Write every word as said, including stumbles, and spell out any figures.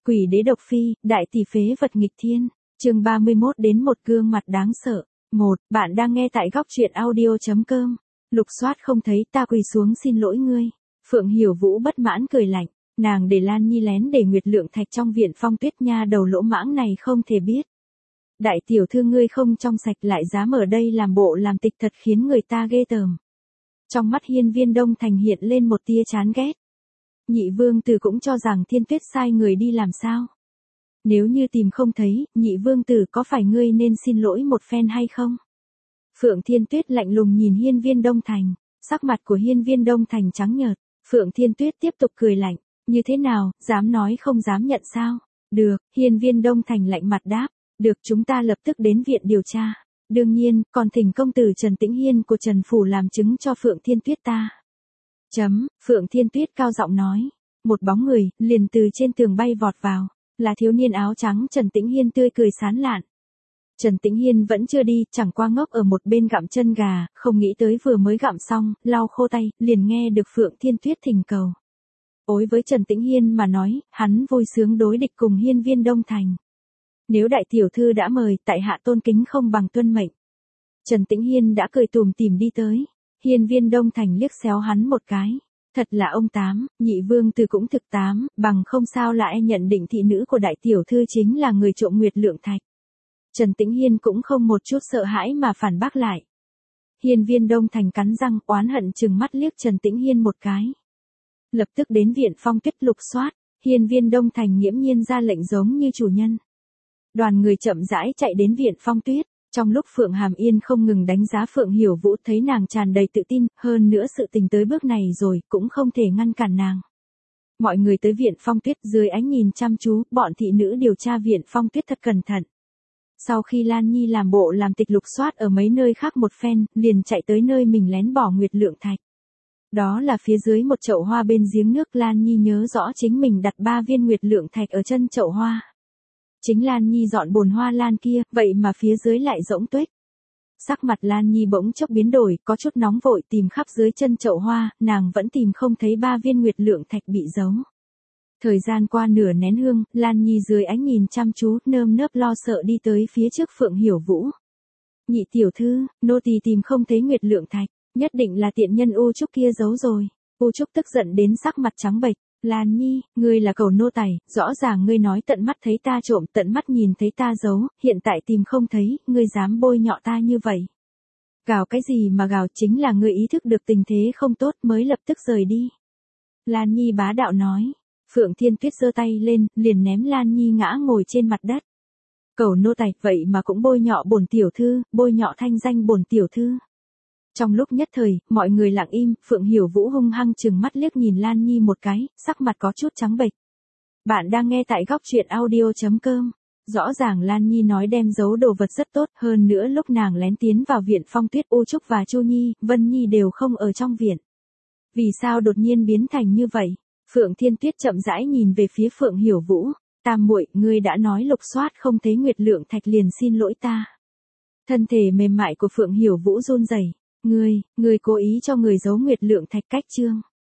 Quỷ đế độc phi, đại tỷ phế vật nghịch thiên. Chương ba mươi mốt đến một gương mặt đáng sợ. một. Bạn đang nghe tại góc truyện audio chấm com. Lục soát không thấy, ta quỳ xuống xin lỗi ngươi. Phượng Hiểu Vũ bất mãn cười lạnh, nàng để Lan Nhi lén để Nguyệt Lượng Thạch trong viện Phong Tuyết nha đầu lỗ mãng này không thể biết. Đại tiểu thư ngươi không trong sạch lại dám ở đây làm bộ làm tịch thật khiến người ta ghê tởm. Trong mắt Hiên Viên Đông Thành hiện lên một tia chán ghét. Nhị vương tử cũng cho rằng Thiên Tuyết sai người đi làm sao? Nếu như tìm không thấy, nhị vương tử có phải ngươi nên xin lỗi một phen hay không? Phượng Thiên Tuyết lạnh lùng nhìn Hiên Viên Đông Thành, sắc mặt của Hiên Viên Đông Thành trắng nhợt. Phượng Thiên Tuyết tiếp tục cười lạnh, như thế nào, dám nói không dám nhận sao? Được, Hiên Viên Đông Thành lạnh mặt đáp, được, chúng ta lập tức đến viện điều tra. Đương nhiên, còn thỉnh công tử Trần Tĩnh Hiên của Trần Phủ làm chứng cho Phượng Thiên Tuyết ta. Chấm, Phượng Thiên Tuyết cao giọng nói. Một bóng người, liền từ trên tường bay vọt vào, là thiếu niên áo trắng Trần Tĩnh Hiên tươi cười sán lạn. Trần Tĩnh Hiên vẫn chưa đi, chẳng qua ngốc ở một bên gặm chân gà, không nghĩ tới vừa mới gặm xong, lau khô tay, liền nghe được Phượng Thiên Tuyết thỉnh cầu. Đối với Trần Tĩnh Hiên mà nói, hắn vui sướng đối địch cùng Hiên Viên Đông Thành. Nếu đại tiểu thư đã mời, tại hạ tôn kính không bằng tuân mệnh. Trần Tĩnh Hiên đã cười tùm tìm đi tới. Hiên Viên Đông Thành liếc xéo hắn một cái. Thật là ông tám, nhị vương tử cũng thực tám, bằng không sao lại nhận định thị nữ của đại tiểu thư chính là người trộm Nguyệt Lượng Thạch. Trần Tĩnh Hiên cũng không một chút sợ hãi mà phản bác lại. Hiên Viên Đông Thành cắn răng oán hận chừng mắt liếc Trần Tĩnh Hiên một cái. Lập tức đến viện Phong Tuyết lục soát, Hiên Viên Đông Thành nghiễm nhiên ra lệnh giống như chủ nhân. Đoàn người chậm rãi chạy đến viện Phong Tuyết, trong lúc Phượng Hàm Yên không ngừng đánh giá Phượng Hiểu Vũ thấy nàng tràn đầy tự tin, hơn nữa sự tình tới bước này rồi cũng không thể ngăn cản nàng. Mọi người tới viện Phong Tuyết dưới ánh nhìn chăm chú, bọn thị nữ điều tra viện Phong Tuyết thật cẩn thận. Sau khi Lan Nhi làm bộ làm tịch lục soát ở mấy nơi khác một phen, liền chạy tới nơi mình lén bỏ Nguyệt Lượng Thạch. Đó là phía dưới một chậu hoa bên giếng nước. Lan Nhi nhớ rõ chính mình đặt ba viên Nguyệt Lượng Thạch ở chân chậu hoa. Chính Lan Nhi dọn bồn hoa lan kia, vậy mà phía dưới lại rỗng tuếch. Sắc mặt Lan Nhi bỗng chốc biến đổi, có chút nóng vội tìm khắp dưới chân chậu hoa, nàng vẫn tìm không thấy ba viên Nguyệt Lượng Thạch bị giấu. Thời gian qua nửa nén hương, Lan Nhi dưới ánh nhìn chăm chú, nơm nớp lo sợ đi tới phía trước Phượng Hiểu Vũ. Nhị tiểu thư, nô tỳ tìm không thấy Nguyệt Lượng Thạch, nhất định là tiện nhân U Trúc kia giấu rồi. U Trúc tức giận đến sắc mặt trắng bệch. Lan Nhi, ngươi là cẩu nô tài, rõ ràng ngươi nói tận mắt thấy ta trộm, tận mắt nhìn thấy ta giấu, hiện tại tìm không thấy, ngươi dám bôi nhọ ta như vậy. Gào cái gì mà gào, chính là ngươi ý thức được tình thế không tốt mới lập tức rời đi. Lan Nhi bá đạo nói. Phượng Thiên Tuyết giơ tay lên, liền ném Lan Nhi ngã ngồi trên mặt đất. Cẩu nô tài, vậy mà cũng bôi nhọ bổn tiểu thư, bôi nhọ thanh danh bổn tiểu thư. Trong lúc nhất thời, mọi người lặng im, Phượng Hiểu Vũ hung hăng trừng mắt liếc nhìn Lan Nhi một cái, sắc mặt có chút trắng bệch. Bạn đang nghe tại góc truyện audio chấm com. Rõ ràng Lan Nhi nói đem giấu đồ vật rất tốt, hơn nữa lúc nàng lén tiến vào viện Phong Tuyết, U Trúc và Chu Nhi, Vân Nhi đều không ở trong viện. Vì sao đột nhiên biến thành như vậy? Phượng Thiên Tuyết chậm rãi nhìn về phía Phượng Hiểu Vũ, tam muội, ngươi đã nói lục soát không thấy Nguyệt Lượng Thạch liền xin lỗi ta. Thân thể mềm mại của Phượng Hiểu Vũ run rẩy. Ngươi, ngươi cố ý cho người giấu Nguyệt Lượng Thạch cách chương.